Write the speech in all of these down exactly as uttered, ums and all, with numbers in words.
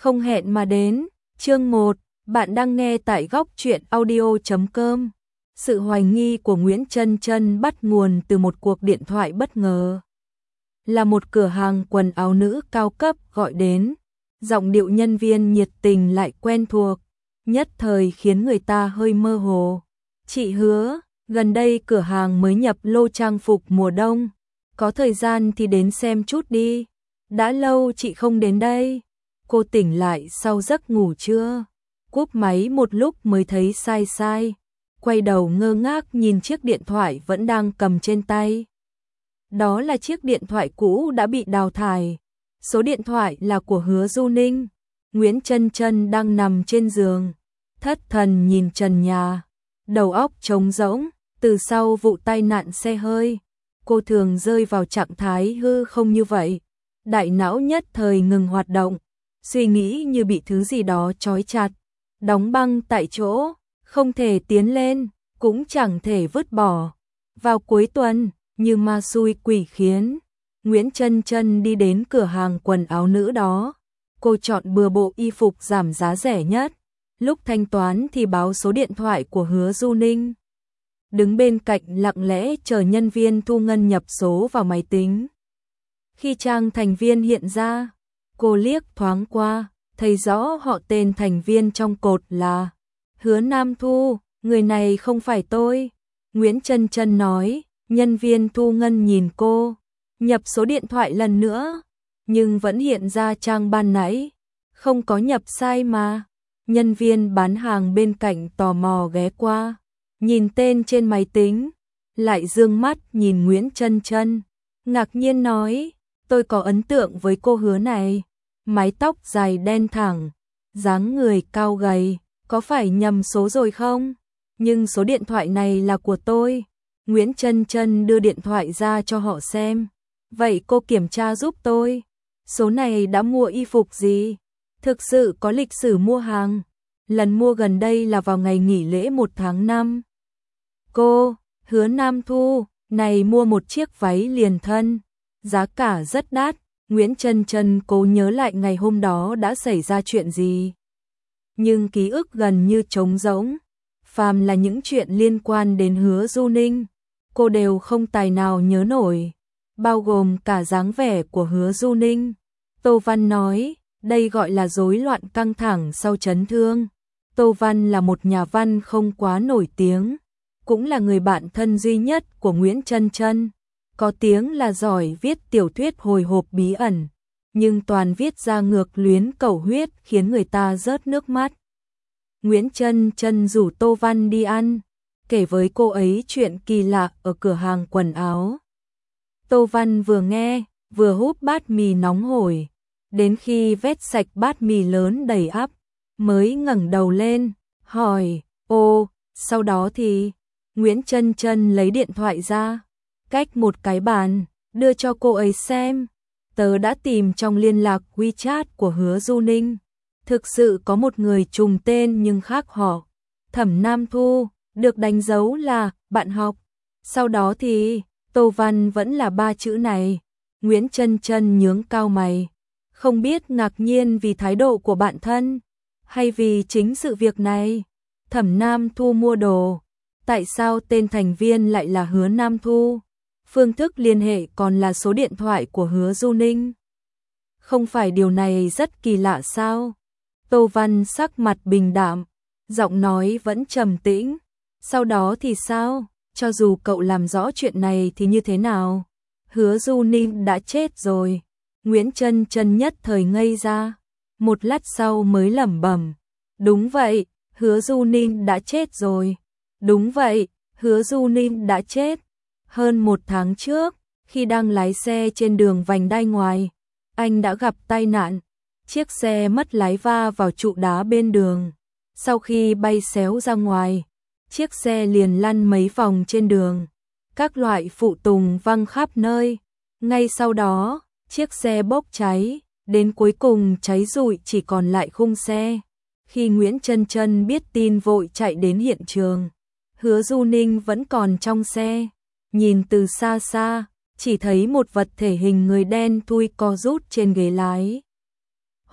Không hẹn mà đến. Chương một, bạn đang nghe tại góc truyện audio chấm com. Sự hoài nghi của Nguyễn Chân Chân bắt nguồn từ một cuộc điện thoại bất ngờ. Là một cửa hàng quần áo nữ cao cấp gọi đến, giọng điệu nhân viên nhiệt tình lại quen thuộc, nhất thời khiến người ta hơi mơ hồ. Chị Hứa, gần đây cửa hàng mới nhập lô trang phục mùa đông, có thời gian thì đến xem chút đi. Đã lâu chị không đến đây. Cô tỉnh lại sau giấc ngủ trưa, cúp máy một lúc mới thấy sai sai, quay đầu ngơ ngác nhìn chiếc điện thoại vẫn đang cầm trên tay. Đó là chiếc điện thoại cũ đã bị đào thải. Số điện thoại là của Hứa Du Ninh. Nguyễn Chân Chân đang nằm trên giường, thất thần nhìn trần nhà, đầu óc trống rỗng. Từ sau vụ tai nạn xe hơi, cô thường rơi vào trạng thái hư không như vậy. Đại não nhất thời ngừng hoạt động, suy nghĩ như bị thứ gì đó trói chặt, đóng băng tại chỗ, không thể tiến lên, cũng chẳng thể vứt bỏ. Vào cuối tuần, như ma xui quỷ khiến, Nguyễn Chân Chân đi đến cửa hàng quần áo nữ đó. Cô chọn bừa bộ y phục giảm giá rẻ nhất. Lúc thanh toán thì báo số điện thoại của Hứa Du Ninh. Đứng bên cạnh lặng lẽ chờ nhân viên thu ngân nhập số vào máy tính. Khi trang thành viên hiện ra, cô liếc thoáng qua, thấy rõ họ tên thành viên trong cột là Hứa Nam Thu. Người này không phải tôi, Nguyễn Chân Chân nói. Nhân viên thu ngân nhìn cô, nhập số điện thoại lần nữa, nhưng vẫn hiện ra trang ban nãy, không có nhập sai mà. Nhân viên bán hàng bên cạnh tò mò ghé qua, nhìn tên trên máy tính, lại dương mắt nhìn Nguyễn Chân Chân, ngạc nhiên nói, tôi có ấn tượng với cô Hứa này, mái tóc dài đen thẳng, dáng người cao gầy, có phải nhầm số rồi không? Nhưng số điện thoại này là của tôi. Nguyễn Chân Chân đưa điện thoại ra cho họ xem. Vậy cô kiểm tra giúp tôi, số này đã mua y phục gì? Thực sự có lịch sử mua hàng. Lần mua gần đây là vào ngày nghỉ lễ một tháng năm. Cô, Hứa Nam Thu, này mua một chiếc váy liền thân, giá cả rất đắt. Nguyễn Chân Chân cố nhớ lại ngày hôm đó đã xảy ra chuyện gì. Nhưng ký ức gần như trống rỗng. Phàm là những chuyện liên quan đến Hứa Du Ninh, cô đều không tài nào nhớ nổi, bao gồm cả dáng vẻ của Hứa Du Ninh. Tô Văn nói, đây gọi là rối loạn căng thẳng sau chấn thương. Tô Văn là một nhà văn không quá nổi tiếng, cũng là người bạn thân duy nhất của Nguyễn Chân Chân. Có tiếng là giỏi viết tiểu thuyết hồi hộp bí ẩn, nhưng toàn viết ra ngược luyến cầu huyết khiến người ta rớt nước mắt. Nguyễn Chân Chân rủ Tô Văn đi ăn, kể với cô ấy chuyện kỳ lạ ở cửa hàng quần áo. Tô Văn vừa nghe, vừa húp bát mì nóng hổi, đến khi vét sạch bát mì lớn đầy ắp, mới ngẩng đầu lên, hỏi, ô, sau đó thì... Nguyễn Chân Chân lấy điện thoại ra, cách một cái bàn, đưa cho cô ấy xem. Tớ đã tìm trong liên lạc WeChat của Hứa Du Ninh. Thực sự có một người trùng tên nhưng khác họ, Thẩm Nam Thu, được đánh dấu là bạn học. Sau đó thì Tô Văn vẫn là ba chữ này. Nguyễn Chân Chân nhướng cao mày, không biết ngạc nhiên vì thái độ của bạn thân, hay vì chính sự việc này. Thẩm Nam Thu mua đồ, tại sao tên thành viên lại là Hứa Nam Thu? Phương thức liên hệ còn là số điện thoại của Hứa Du Ninh. Không phải điều này rất kỳ lạ sao? Tô Văn sắc mặt bình đạm, giọng nói vẫn trầm tĩnh. Sau đó thì sao? Cho dù cậu làm rõ chuyện này thì như thế nào? Hứa Du Ninh đã chết rồi. Nguyễn Chân Chân nhất thời ngây ra, một lát sau mới lẩm bẩm, đúng vậy, Hứa Du Ninh đã chết rồi. Đúng vậy, Hứa Du Ninh đã chết. Hơn một tháng trước, khi đang lái xe trên đường vành đai ngoài, anh đã gặp tai nạn. Chiếc xe mất lái va vào trụ đá bên đường. Sau khi bay xéo ra ngoài, chiếc xe liền lăn mấy vòng trên đường. Các loại phụ tùng văng khắp nơi. Ngay sau đó, chiếc xe bốc cháy, đến cuối cùng cháy rụi chỉ còn lại khung xe. Khi Nguyễn Chân Chân biết tin vội chạy đến hiện trường. Hứa Du Ninh vẫn còn trong xe. Nhìn từ xa xa, chỉ thấy một vật thể hình người đen thui co rút trên ghế lái.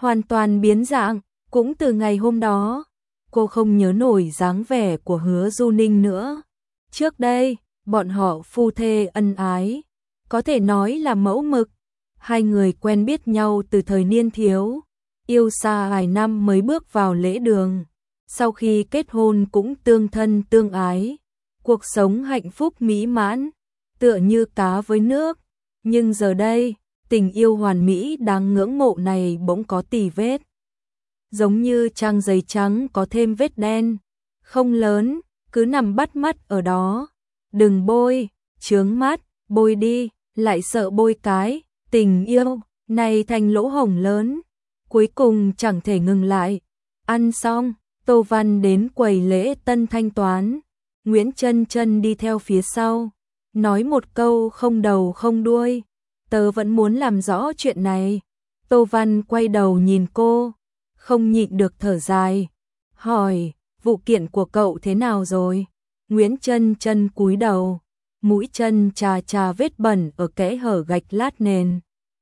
hoàn toàn biến dạng, cũng từ ngày hôm đó, cô không nhớ nổi dáng vẻ của Hứa Du Ninh nữa. Trước đây, bọn họ phu thê ân ái, có thể nói là mẫu mực. Hai người quen biết nhau từ thời niên thiếu, yêu xa vài năm mới bước vào lễ đường. Sau khi kết hôn cũng tương thân tương ái, cuộc sống hạnh phúc mỹ mãn, tựa như cá với nước. Nhưng giờ đây, tình yêu hoàn mỹ đáng ngưỡng mộ này bỗng có tì vết. Giống như trang giấy trắng có thêm vết đen, không lớn, cứ nằm bắt mắt ở đó. Đừng bôi, chướng mắt, bôi đi, lại sợ bôi cái, tình yêu này thành lỗ hổng lớn, cuối cùng chẳng thể ngừng lại. Ăn xong, Tô Văn đến quầy lễ tân thanh toán, Nguyễn Chân Chân đi theo phía sau, nói một câu không đầu không đuôi, tớ vẫn muốn làm rõ chuyện này. Tô Văn quay đầu nhìn cô, không nhịn được thở dài, hỏi, vụ kiện của cậu thế nào rồi? Nguyễn Chân Chân cúi đầu, mũi chân chà chà vết bẩn ở kẽ hở gạch lát nền.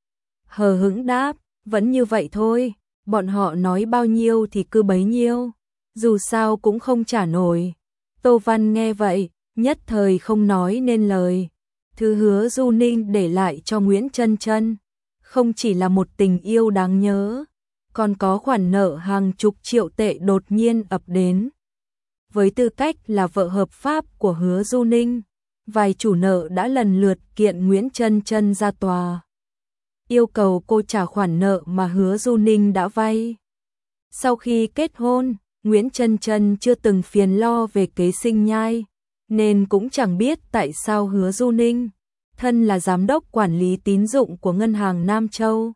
Hờ hững đáp, vẫn như vậy thôi, bọn họ nói bao nhiêu thì cứ bấy nhiêu, dù sao cũng không trả nổi. Tô Văn nghe vậy, nhất thời không nói nên lời. Thứ Hứa Du Ninh để lại cho Nguyễn Chân Chân, không chỉ là một tình yêu đáng nhớ, còn có khoản nợ hàng chục triệu tệ đột nhiên ập đến. Với tư cách là vợ hợp pháp của Hứa Du Ninh, vài chủ nợ đã lần lượt kiện Nguyễn Chân Chân ra tòa, yêu cầu cô trả khoản nợ mà Hứa Du Ninh đã vay. Sau khi kết hôn, Nguyễn Chân Chân chưa từng phiền lo về kế sinh nhai, nên cũng chẳng biết tại sao Hứa Du Ninh, thân là giám đốc quản lý tín dụng của ngân hàng Nam Châu,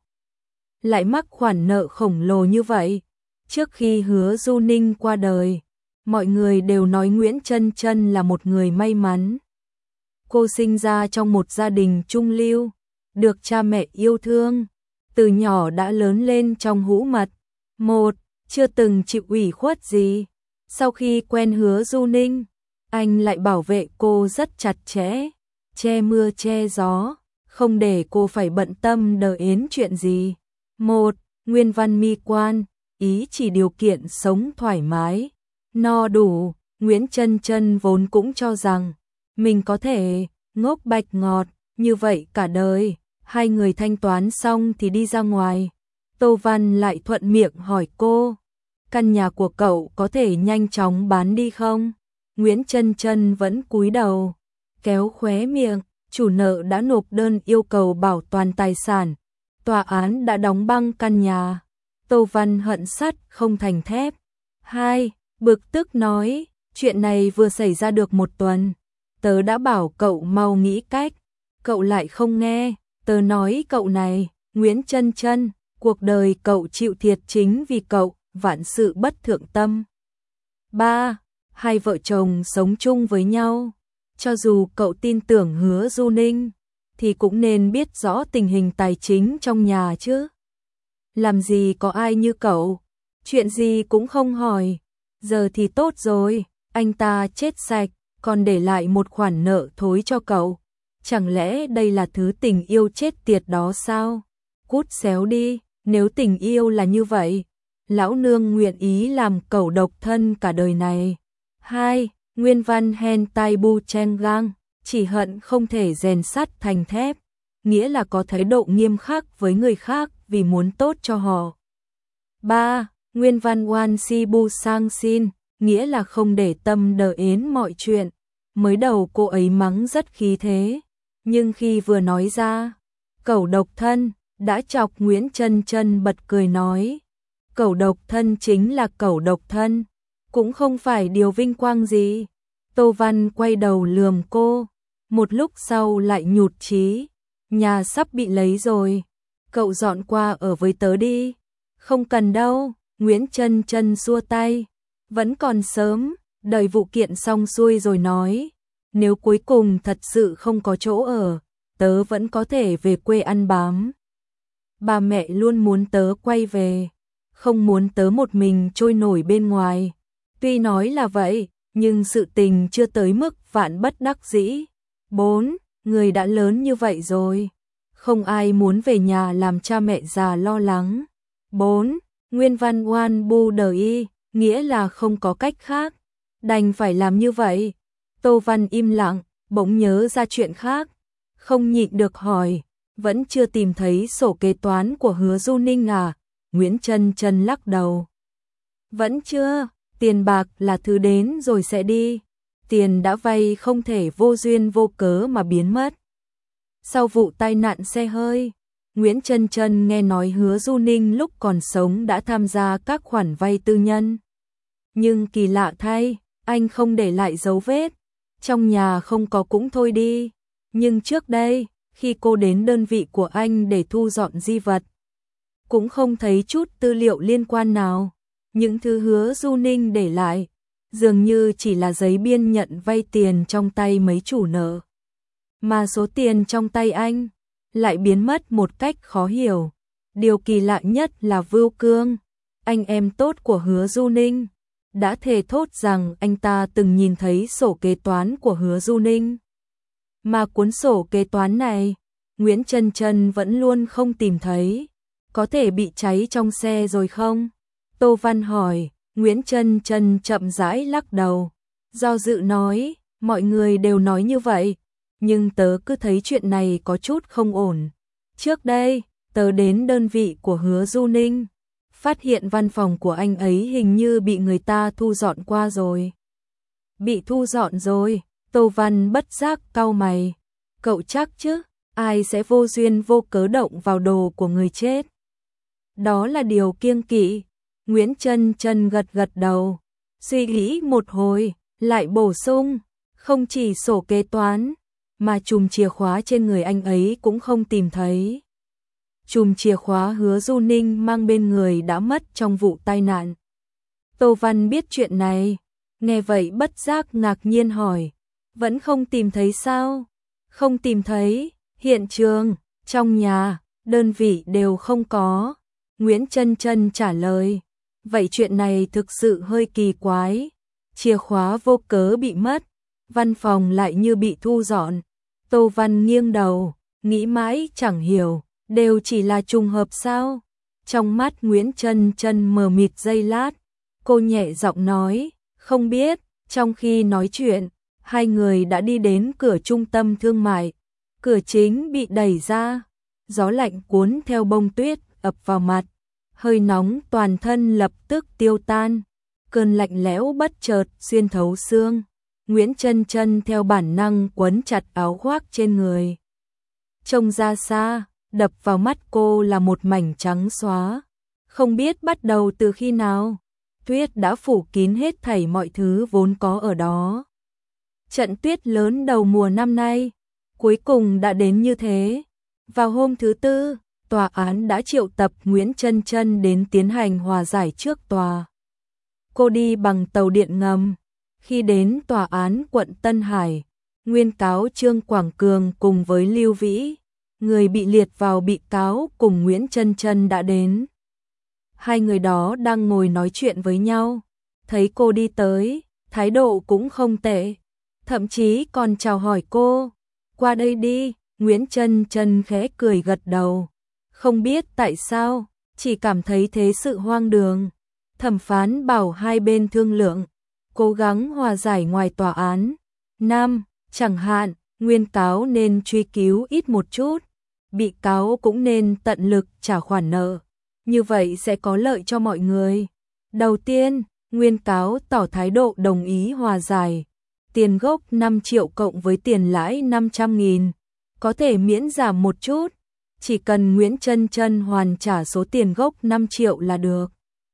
lại mắc khoản nợ khổng lồ như vậy. Trước khi Hứa Du Ninh qua đời, mọi người đều nói Nguyễn Chân Chân là một người may mắn. Cô sinh ra trong một gia đình trung lưu, được cha mẹ yêu thương, từ nhỏ đã lớn lên trong hũ mật. Một, chưa từng chịu ủy khuất gì. Sau khi quen Hứa Du Ninh, anh lại bảo vệ cô rất chặt chẽ, che mưa che gió, không để cô phải bận tâm đờ ến chuyện gì. Một, nguyên văn mi quan, ý chỉ điều kiện sống thoải mái, no đủ. Nguyễn Chân Chân vốn cũng cho rằng mình có thể ngốc bạch ngọt như vậy cả đời. Hai người thanh toán xong thì đi ra ngoài. Tô Văn lại thuận miệng hỏi cô, căn nhà của cậu có thể nhanh chóng bán đi không? Nguyễn Chân Chân vẫn cúi đầu, kéo khóe miệng. Chủ nợ đã nộp đơn yêu cầu bảo toàn tài sản, tòa án đã đóng băng căn nhà. Tô Văn hận sắt không thành thép. Hai, bực tức nói, chuyện này vừa xảy ra được một tuần, tớ đã bảo cậu mau nghĩ cách, cậu lại không nghe. Tớ nói cậu này, Nguyễn Chân Chân, cuộc đời cậu chịu thiệt chính vì cậu, vạn sự bất thượng tâm. Ba, hai vợ chồng sống chung với nhau, cho dù cậu tin tưởng Hứa Du Ninh, thì cũng nên biết rõ tình hình tài chính trong nhà chứ. Làm gì có ai như cậu, chuyện gì cũng không hỏi. Giờ thì tốt rồi, anh ta chết sạch, còn để lại một khoản nợ thối cho cậu. Chẳng lẽ đây là thứ tình yêu chết tiệt đó sao? Cút xéo đi, nếu tình yêu là như vậy, lão nương nguyện ý làm cẩu độc thân cả đời này. Hai, nguyên văn hentai bu chen gang, chỉ hận không thể rèn sắt thành thép, nghĩa là có thái độ nghiêm khắc với người khác vì muốn tốt cho họ. Ba, nguyên văn wan si bu sang xin, nghĩa là không để tâm đờ ến mọi chuyện. Mới đầu cô ấy mắng rất khí thế, nhưng khi vừa nói ra, cẩu độc thân, đã chọc Nguyễn Chân Chân bật cười nói, cẩu độc thân chính là cẩu độc thân, cũng không phải điều vinh quang gì. Tô Văn quay đầu lườm cô, một lúc sau lại nhụt chí, nhà sắp bị lấy rồi, cậu dọn qua ở với tớ đi. Không cần đâu, Nguyễn Chân Chân xua tay, vẫn còn sớm, đợi vụ kiện xong xuôi rồi nói. Nếu cuối cùng thật sự không có chỗ ở, tớ vẫn có thể về quê ăn bám. Ba mẹ luôn muốn tớ quay về, không muốn tớ một mình trôi nổi bên ngoài. Tuy nói là vậy, nhưng sự tình chưa tới mức vạn bất đắc dĩ. Bốn, người đã lớn như vậy rồi, không ai muốn về nhà làm cha mẹ già lo lắng. bốn. Nguyên văn oan bu đời y, nghĩa là không có cách khác, đành phải làm như vậy. Tô Văn im lặng, bỗng nhớ ra chuyện khác, không nhịn được hỏi, vẫn chưa tìm thấy sổ kế toán của Hứa Du Ninh à? Nguyễn Chân Chân lắc đầu. Vẫn chưa, tiền bạc là thứ đến rồi sẽ đi, tiền đã vay không thể vô duyên vô cớ mà biến mất. Sau vụ tai nạn xe hơi, Nguyễn Chân Chân nghe nói Hứa Du Ninh lúc còn sống đã tham gia các khoản vay tư nhân. Nhưng kỳ lạ thay, anh không để lại dấu vết, trong nhà không có cũng thôi đi. Nhưng trước đây, khi cô đến đơn vị của anh để thu dọn di vật, cũng không thấy chút tư liệu liên quan nào. Những thứ Hứa Du Ninh để lại, dường như chỉ là giấy biên nhận vay tiền trong tay mấy chủ nợ. Mà số tiền trong tay anh lại biến mất một cách khó hiểu. Điều kỳ lạ nhất là Vưu Cương, anh em tốt của Hứa Du Ninh, đã thề thốt rằng anh ta từng nhìn thấy sổ kế toán của Hứa Du Ninh. Mà cuốn sổ kế toán này, Nguyễn Chân Chân vẫn luôn không tìm thấy. Có thể bị cháy trong xe rồi không? Tô Văn hỏi. Nguyễn Chân Chân chậm rãi lắc đầu, do dự nói, mọi người đều nói như vậy, nhưng tớ cứ thấy chuyện này có chút không ổn. Trước đây, tớ đến đơn vị của Hứa Du Ninh, phát hiện văn phòng của anh ấy hình như bị người ta thu dọn qua rồi. Bị thu dọn rồi? Tô Văn bất giác cau mày. Cậu chắc chứ, ai sẽ vô duyên vô cớ động vào đồ của người chết? Đó là điều kiêng kỵ. Nguyễn Chân Chân gật gật đầu, suy nghĩ một hồi, lại bổ sung, không chỉ sổ kế toán, mà chùm chìa khóa trên người anh ấy cũng không tìm thấy. Chùm chìa khóa Hứa Du Ninh mang bên người đã mất trong vụ tai nạn. Tô Văn biết chuyện này, nghe vậy bất giác ngạc nhiên hỏi, vẫn không tìm thấy sao? Không tìm thấy, hiện trường, trong nhà, đơn vị đều không có. Nguyễn Chân Chân trả lời. Vậy chuyện này thực sự hơi kỳ quái, chìa khóa vô cớ bị mất, văn phòng lại như bị thu dọn. Tô Văn nghiêng đầu, nghĩ mãi chẳng hiểu, đều chỉ là trùng hợp sao? Trong mắt Nguyễn Chân Chân mờ mịt giây lát, cô nhẹ giọng nói, không biết. Trong khi nói chuyện, hai người đã đi đến cửa trung tâm thương mại, cửa chính bị đẩy ra, gió lạnh cuốn theo bông tuyết ập vào mặt. Hơi nóng toàn thân lập tức tiêu tan, cơn lạnh lẽo bất chợt xuyên thấu xương. Nguyễn Chân Chân theo bản năng quấn chặt áo khoác trên người. Trông ra xa, đập vào mắt cô là một mảnh trắng xóa. Không biết bắt đầu từ khi nào, tuyết đã phủ kín hết thảy mọi thứ vốn có ở đó. Trận tuyết lớn đầu mùa năm nay, cuối cùng đã đến như thế. Vào hôm thứ tư, tòa án đã triệu tập Nguyễn Chân Chân đến tiến hành hòa giải trước tòa. Cô đi bằng tàu điện ngầm. Khi đến tòa án quận Tân Hải, nguyên cáo Trương Quảng Cường cùng với Lưu Vĩ, người bị liệt vào bị cáo cùng Nguyễn Chân Chân đã đến. Hai người đó đang ngồi nói chuyện với nhau, thấy cô đi tới, thái độ cũng không tệ, thậm chí còn chào hỏi cô, qua đây đi. Nguyễn Chân Chân khẽ cười gật đầu. Không biết tại sao, chỉ cảm thấy thế sự hoang đường. Thẩm phán bảo hai bên thương lượng, cố gắng hòa giải ngoài tòa án. Nam, chẳng hạn, nguyên cáo nên truy cứu ít một chút, bị cáo cũng nên tận lực trả khoản nợ. Như vậy sẽ có lợi cho mọi người. Đầu tiên, nguyên cáo tỏ thái độ đồng ý hòa giải. Tiền gốc năm triệu cộng với tiền lãi năm trăm nghìn. Có thể miễn giảm một chút. Chỉ cần Nguyễn Chân Chân hoàn trả số tiền gốc năm triệu là được.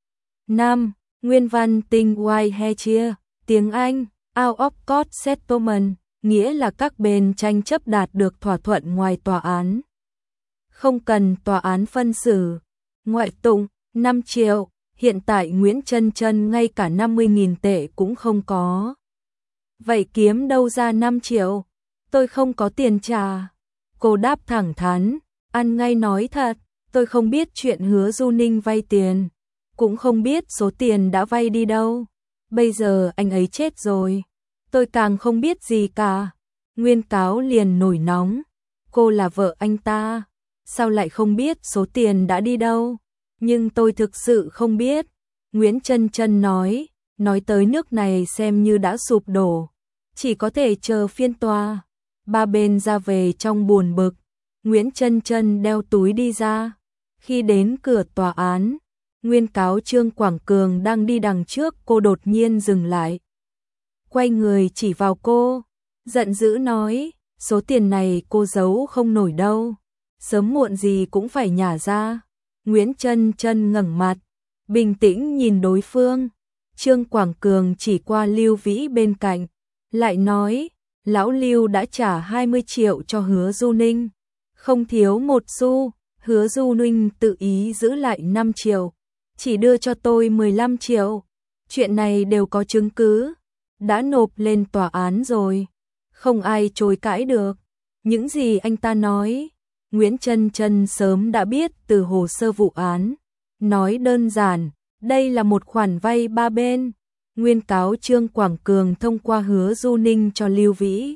năm. Nguyên văn tinh white hair chia, tiếng Anh, out of court settlement, nghĩa là các bên tranh chấp đạt được thỏa thuận ngoài tòa án. Không cần tòa án phân xử. Ngoại tụng, năm triệu, hiện tại Nguyễn Chân Chân ngay cả năm mươi nghìn tệ cũng không có. Vậy kiếm đâu ra năm triệu? Tôi không có tiền trả. Cô đáp thẳng thắn, ăn ngay nói thật, tôi không biết chuyện Hứa Du Ninh vay tiền, cũng không biết số tiền đã vay đi đâu. Bây giờ anh ấy chết rồi, tôi càng không biết gì cả. Nguyên cáo liền nổi nóng, cô là vợ anh ta, sao lại không biết số tiền đã đi đâu? Nhưng tôi thực sự không biết. Nguyễn Chân Chân nói, nói tới nước này xem như đã sụp đổ. Chỉ có thể chờ phiên tòa. Ba bên ra về trong buồn bực. Nguyễn Chân Chân đeo túi đi ra. Khi đến cửa tòa án, nguyên cáo Trương Quảng Cường đang đi đằng trước, cô đột nhiên dừng lại. Quay người chỉ vào cô, giận dữ nói, số tiền này cô giấu không nổi đâu. Sớm muộn gì cũng phải nhả ra. Nguyễn Chân Chân ngẩng mặt, bình tĩnh nhìn đối phương. Trương Quảng Cường chỉ qua Lưu Vĩ bên cạnh, lại nói, lão Lưu đã trả hai mươi triệu cho Hứa Du Ninh, không thiếu một xu. Hứa Du Ninh tự ý giữ lại năm triệu, chỉ đưa cho tôi mười lăm triệu. Chuyện này đều có chứng cứ, đã nộp lên tòa án rồi, không ai chối cãi được. Những gì anh ta nói, Nguyễn Chân Chân sớm đã biết từ hồ sơ vụ án. Nói đơn giản, đây là một khoản vay ba bên. Nguyên cáo Trương Quảng Cường thông qua Hứa Du Ninh cho Lưu Vĩ.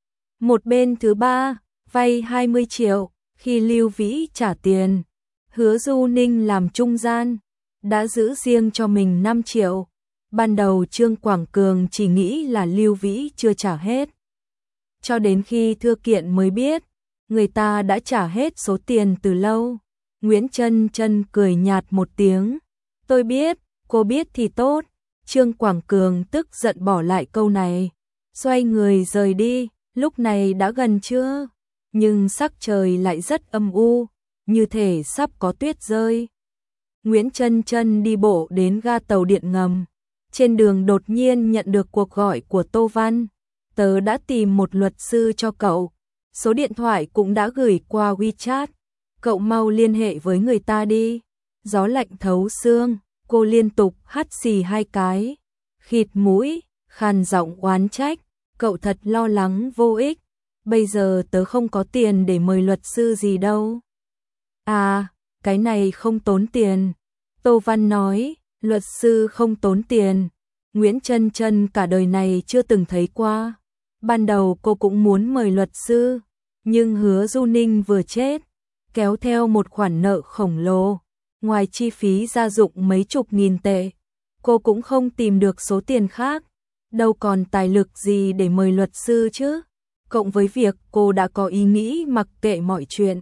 Một bên thứ ba, vay hai mươi triệu, khi Lưu Vĩ trả tiền, Hứa Du Ninh làm trung gian, đã giữ riêng cho mình năm triệu. Ban đầu Trương Quảng Cường chỉ nghĩ là Lưu Vĩ chưa trả hết. Cho đến khi thư kiện mới biết, người ta đã trả hết số tiền từ lâu. Nguyễn Chân Chân cười nhạt một tiếng. Tôi biết, cô biết thì tốt. Trương Quảng Cường tức giận bỏ lại câu này, xoay người rời đi. Lúc này đã gần trưa, nhưng sắc trời lại rất âm u, như thể sắp có tuyết rơi. Nguyễn Chân Chân đi bộ đến ga tàu điện ngầm. Trên đường đột nhiên nhận được cuộc gọi của Tô Văn. Tớ đã tìm một luật sư cho cậu. Số điện thoại cũng đã gửi qua WeChat. Cậu mau liên hệ với người ta đi. Gió lạnh thấu xương, cô liên tục hắt xì hai cái. Khịt mũi, khàn giọng oán trách. Cậu thật lo lắng vô ích. Bây giờ tớ không có tiền để mời luật sư gì đâu. À, cái này không tốn tiền. Tô Văn nói, luật sư không tốn tiền. Nguyễn Chân Chân cả đời này chưa từng thấy qua. Ban đầu cô cũng muốn mời luật sư, nhưng Hứa Du Ninh vừa chết, kéo theo một khoản nợ khổng lồ. Ngoài chi phí gia dụng mấy chục nghìn tệ, cô cũng không tìm được số tiền khác. Đâu còn tài lực gì để mời luật sư chứ. Cộng với việc cô đã có ý nghĩ mặc kệ mọi chuyện,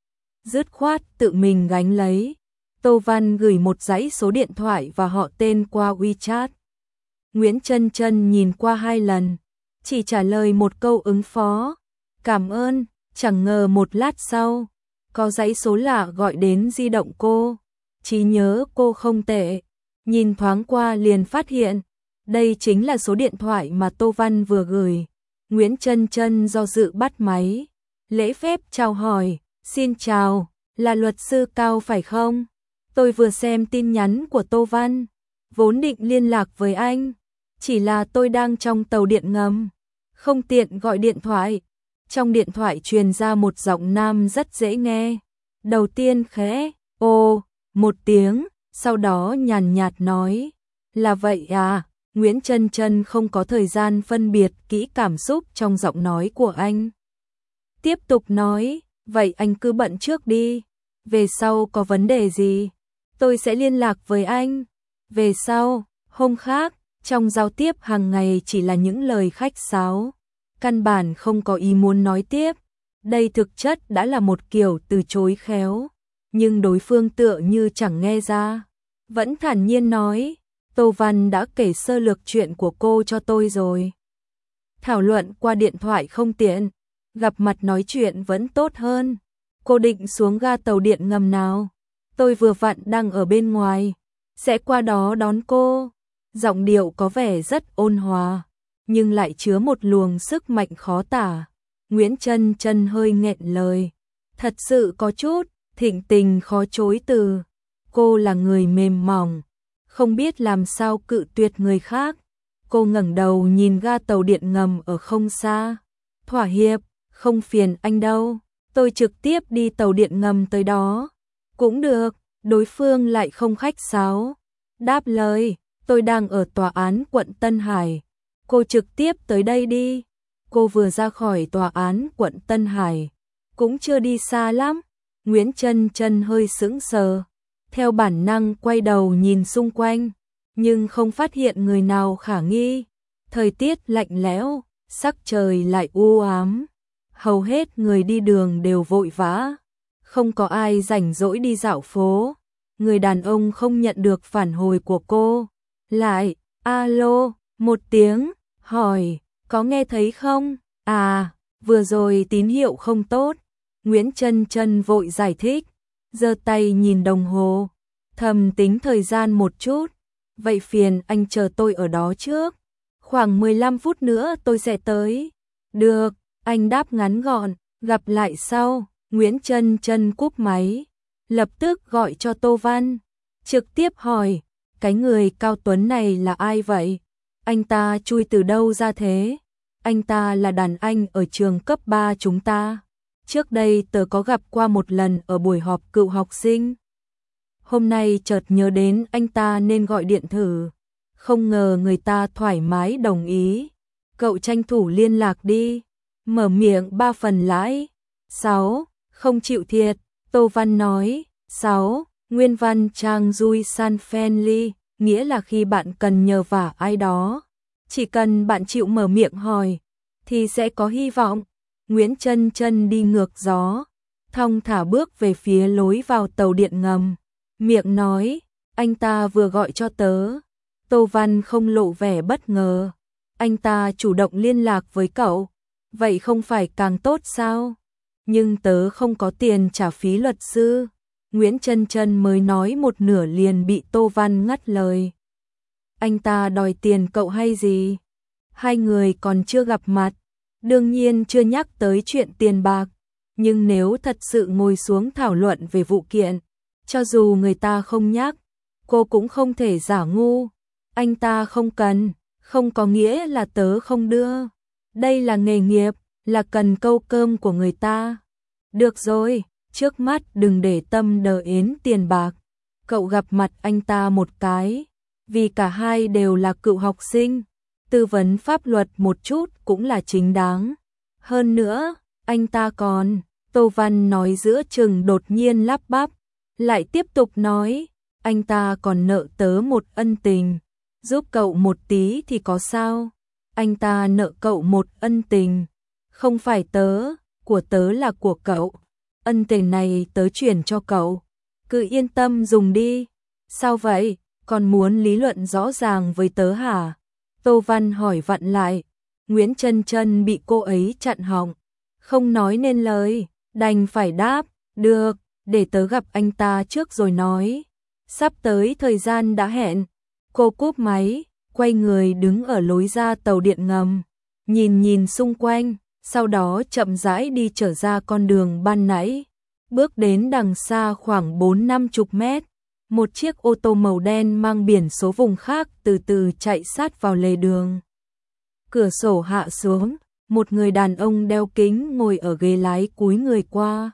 dứt khoát tự mình gánh lấy. Tô Văn gửi một dãy số điện thoại và họ tên qua WeChat. Nguyễn Chân Chân nhìn qua hai lần, chỉ trả lời một câu ứng phó. Cảm ơn. Chẳng ngờ một lát sau, có dãy số lạ gọi đến di động cô. Trí nhớ cô không tệ, nhìn thoáng qua liền phát hiện đây chính là số điện thoại mà Tô Văn vừa gửi. Nguyễn Chân Chân do dự bắt máy, lễ phép chào hỏi, xin chào, là luật sư Cao phải không? Tôi vừa xem tin nhắn của Tô Văn, vốn định liên lạc với anh, chỉ là tôi đang trong tàu điện ngầm, không tiện gọi điện thoại. Trong điện thoại truyền ra một giọng nam rất dễ nghe. Đầu tiên khẽ, ô, một tiếng, sau đó nhàn nhạt nói, là vậy à? Nguyễn Chân Chân không có thời gian phân biệt kỹ cảm xúc trong giọng nói của anh. Tiếp tục nói, vậy anh cứ bận trước đi. Về sau có vấn đề gì, tôi sẽ liên lạc với anh. Về sau, hôm khác, trong giao tiếp hàng ngày chỉ là những lời khách sáo. Căn bản không có ý muốn nói tiếp. Đây thực chất đã là một kiểu từ chối khéo. Nhưng đối phương tựa như chẳng nghe ra. Vẫn thản nhiên nói, Tô Văn đã kể sơ lược chuyện của cô cho tôi rồi. Thảo luận qua điện thoại không tiện, gặp mặt nói chuyện vẫn tốt hơn. Cô định xuống ga tàu điện ngầm nào? Tôi vừa vặn đang ở bên ngoài, sẽ qua đó đón cô. Giọng điệu có vẻ rất ôn hòa, nhưng lại chứa một luồng sức mạnh khó tả. Nguyễn Chân Chân hơi nghẹn lời, thật sự có chút thịnh tình khó chối từ. Cô là người mềm mỏng, không biết làm sao cự tuyệt người khác. Cô ngẩng đầu nhìn ga tàu điện ngầm ở không xa. Thỏa hiệp, không phiền anh đâu, tôi trực tiếp đi tàu điện ngầm tới đó. Cũng được, đối phương lại không khách sáo. Đáp lời, tôi đang ở tòa án quận Tân Hải. Cô trực tiếp tới đây đi. Cô vừa ra khỏi tòa án quận Tân Hải, cũng chưa đi xa lắm. Nguyễn Chân Chân hơi sững sờ. theo bản năng quay đầu nhìn xung quanh, nhưng không phát hiện người nào khả nghi. Thời tiết lạnh lẽo, sắc trời lại u ám, hầu hết người đi đường đều vội vã, không có ai rảnh rỗi đi dạo phố. Người đàn ông không nhận được phản hồi của cô, lại alo một tiếng, hỏi có nghe thấy không? À, vừa rồi tín hiệu không tốt. Nguyễn Chân Chân vội giải thích, giơ tay nhìn đồng hồ, thầm tính thời gian một chút. Vậy phiền anh chờ tôi ở đó trước, khoảng mười lăm phút nữa tôi sẽ tới. Được, anh đáp ngắn gọn, gặp lại sau. Nguyễn Chân Chân cúp máy, lập tức gọi cho Tô Văn, trực tiếp hỏi, cái người Cao Tuấn này là ai vậy? Anh ta chui từ đâu ra thế? Anh ta là đàn anh ở trường cấp ba chúng ta. Trước đây tớ có gặp qua một lần ở buổi họp cựu học sinh. Hôm nay chợt nhớ đến anh ta nên gọi điện thử. Không ngờ người ta thoải mái đồng ý. Cậu tranh thủ liên lạc đi. Mở miệng ba phần lãi. Sáu, không chịu thiệt. Tô Văn nói. Sáu, nguyên văn trang Dui San Friendly, nghĩa là khi bạn cần nhờ vả ai đó, chỉ cần bạn chịu mở miệng hỏi, thì sẽ có hy vọng. Nguyễn Chân Chân đi ngược gió, thong thả bước về phía lối vào tàu điện ngầm, miệng nói, anh ta vừa gọi cho tớ. Tô Văn không lộ vẻ bất ngờ, anh ta chủ động liên lạc với cậu, vậy không phải càng tốt sao? Nhưng tớ không có tiền trả phí luật sư. Nguyễn Chân Chân mới nói một nửa liền bị Tô Văn ngắt lời. Anh ta đòi tiền cậu hay gì? Hai người còn chưa gặp mặt, đương nhiên chưa nhắc tới chuyện tiền bạc, nhưng nếu thật sự ngồi xuống thảo luận về vụ kiện, cho dù người ta không nhắc, cô cũng không thể giả ngu. Anh ta không cần, không có nghĩa là tớ không đưa. Đây là nghề nghiệp, là cần câu cơm của người ta. Được rồi, trước mắt đừng để tâm đờ yến tiền bạc. Cậu gặp mặt anh ta một cái, vì cả hai đều là cựu học sinh, tư vấn pháp luật một chút cũng là chính đáng. Hơn nữa, anh ta còn, Tô Văn nói giữa chừng đột nhiên lắp bắp, lại tiếp tục nói, anh ta còn nợ tớ một ân tình, giúp cậu một tí thì có sao? Anh ta nợ cậu một ân tình, không phải tớ, của tớ là của cậu. Ân tình này tớ chuyển cho cậu, cứ yên tâm dùng đi. Sao vậy, còn muốn lý luận rõ ràng với tớ hả? Tô Văn hỏi vặn lại. Nguyễn Chân Chân bị cô ấy chặn họng, không nói nên lời, đành phải đáp, được, để tớ gặp anh ta trước rồi nói. Sắp tới thời gian đã hẹn. Cô cúp máy, quay người đứng ở lối ra tàu điện ngầm, nhìn nhìn xung quanh, sau đó chậm rãi đi trở ra con đường ban nãy. Bước đến đằng xa khoảng bốn năm chục mét, một chiếc ô tô màu đen mang biển số vùng khác từ từ chạy sát vào lề đường. Cửa sổ hạ xuống, một người đàn ông đeo kính ngồi ở ghế lái cúi người qua.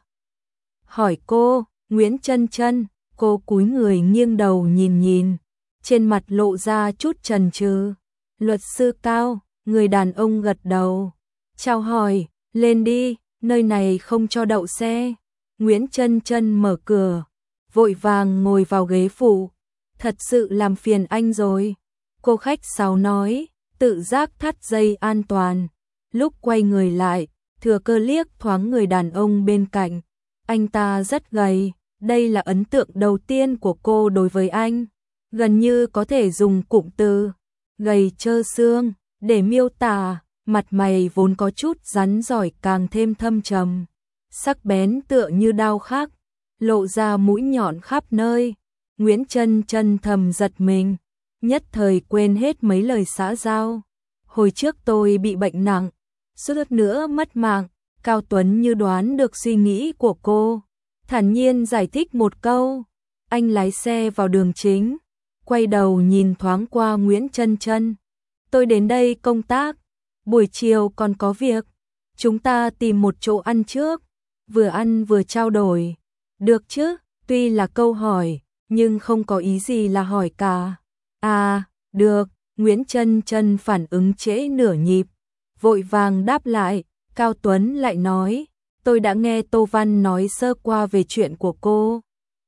Hỏi cô, Nguyễn Chân Chân, cô cúi người nghiêng đầu nhìn nhìn, trên mặt lộ ra chút chần chừ. Luật sư Cao, người đàn ông gật đầu. Chào hỏi, lên đi, nơi này không cho đậu xe. Nguyễn Chân Chân mở cửa, vội vàng ngồi vào ghế phụ. Thật sự làm phiền anh rồi. Cô khách sáo nói, tự giác thắt dây an toàn. Lúc quay người lại, thừa cơ liếc thoáng người đàn ông bên cạnh. Anh ta rất gầy, đây là ấn tượng đầu tiên của cô đối với anh. Gần như có thể dùng cụm từ gầy trơ xương để miêu tả. Mặt mày vốn có chút rắn giỏi càng thêm thâm trầm, sắc bén tựa như đao khắc, lộ ra mũi nhọn khắp nơi. Nguyễn Chân Chân thầm giật mình, nhất thời quên hết mấy lời xã giao. Hồi trước tôi bị bệnh nặng, suýt nữa mất mạng. Cao Tuấn như đoán được suy nghĩ của cô, thản nhiên giải thích một câu. Anh lái xe vào đường chính, quay đầu nhìn thoáng qua Nguyễn Chân Chân. Tôi đến đây công tác, buổi chiều còn có việc, chúng ta tìm một chỗ ăn trước, vừa ăn vừa trao đổi. Được chứ? Tuy là câu hỏi, nhưng không có ý gì là hỏi cả. À, được. Nguyễn Chân Chân phản ứng trễ nửa nhịp, vội vàng đáp lại. Cao Tuấn lại nói, tôi đã nghe Tô Văn nói sơ qua về chuyện của cô.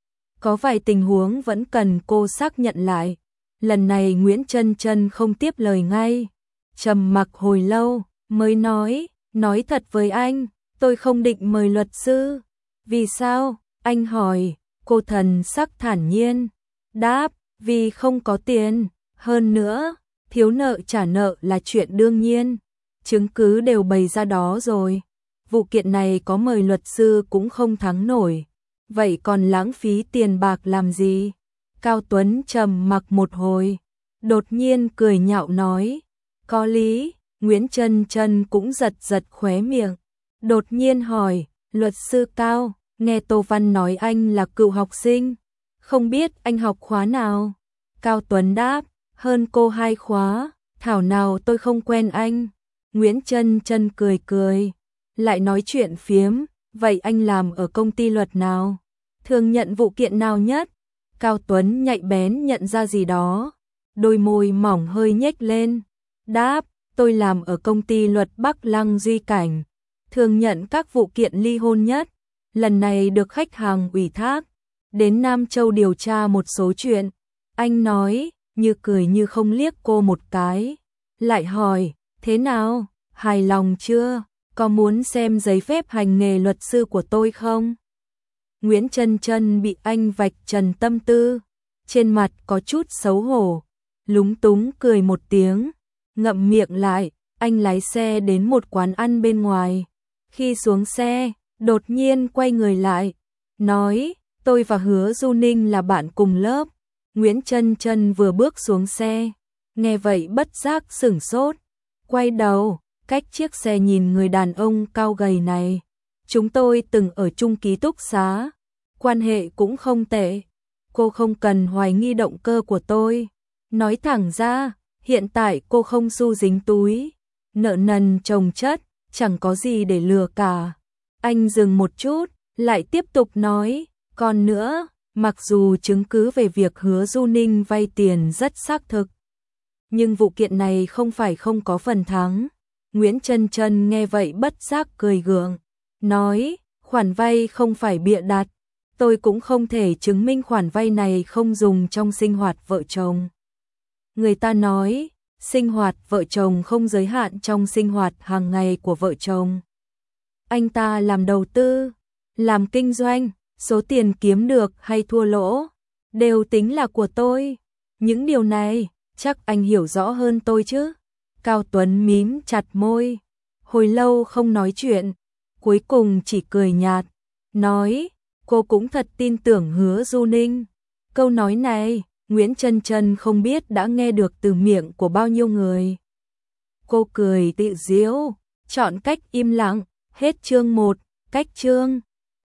có vài tình huống vẫn cần cô xác nhận lại. Lần này Nguyễn Chân Chân không tiếp lời ngay, trầm mặc hồi lâu mới nói, nói thật với anh, tôi không định mời luật sư. Vì sao? Anh hỏi. Cô thần sắc thản nhiên đáp, vì không có tiền, hơn nữa, thiếu nợ trả nợ là chuyện đương nhiên, chứng cứ đều bày ra đó rồi. Vụ kiện này có mời luật sư cũng không thắng nổi, vậy còn lãng phí tiền bạc làm gì? Cao Tuấn trầm mặc một hồi, đột nhiên cười nhạo nói, có lý. Nguyễn Chân Chân cũng giật giật khóe miệng, đột nhiên hỏi, luật sư Cao, nghe Tô Văn nói anh là cựu học sinh, không biết anh học khóa nào? Cao Tuấn đáp, hơn cô hai khóa, thảo nào tôi không quen anh. Nguyễn Chân Chân cười cười, lại nói chuyện phiếm, vậy anh làm ở công ty luật nào? Thường nhận vụ kiện nào nhất? Cao Tuấn nhạy bén nhận ra gì đó, đôi môi mỏng hơi nhếch lên, đáp, tôi làm ở công ty luật Bắc Lăng Duy Cảnh, thường nhận các vụ kiện ly hôn nhất. Lần này được khách hàng ủy thác đến Nam Châu điều tra một số chuyện. Anh nói, như cười như không liếc cô một cái, lại hỏi, thế nào, hài lòng chưa, có muốn xem giấy phép hành nghề luật sư của tôi không? Nguyễn Chân Chân bị anh vạch trần tâm tư, trên mặt có chút xấu hổ, lúng túng cười một tiếng, ngậm miệng lại. Anh lái xe đến một quán ăn bên ngoài, khi xuống xe, đột nhiên quay người lại, nói, tôi và Hứa Du Ninh là bạn cùng lớp. Nguyễn Chân Chân vừa bước xuống xe, nghe vậy bất giác sửng sốt, quay đầu, cách chiếc xe nhìn người đàn ông cao gầy này. Chúng tôi từng ở chung ký túc xá, quan hệ cũng không tệ. Cô không cần hoài nghi động cơ của tôi. Nói thẳng ra, hiện tại cô không xu dính túi, nợ nần chồng chất, chẳng có gì để lừa cả. Anh dừng một chút, lại tiếp tục nói, còn nữa, mặc dù chứng cứ về việc Hứa Du Ninh vay tiền rất xác thực, nhưng vụ kiện này không phải không có phần thắng. Nguyễn Chân Chân nghe vậy bất giác cười gượng, nói, khoản vay không phải bịa đặt, tôi cũng không thể chứng minh khoản vay này không dùng trong sinh hoạt vợ chồng. Người ta nói, sinh hoạt vợ chồng không giới hạn trong sinh hoạt hàng ngày của vợ chồng. Anh ta làm đầu tư, làm kinh doanh, số tiền kiếm được hay thua lỗ, đều tính là của tôi. Những điều này, chắc anh hiểu rõ hơn tôi chứ? Cao Tuấn mím chặt môi, hồi lâu không nói chuyện, cuối cùng chỉ cười nhạt, nói, cô cũng thật tin tưởng Hứa Du Ninh. Câu nói này, Nguyễn Chân Chân không biết đã nghe được từ miệng của bao nhiêu người. Cô cười tự giễu, chọn cách im lặng. Hết chương một, cách chương.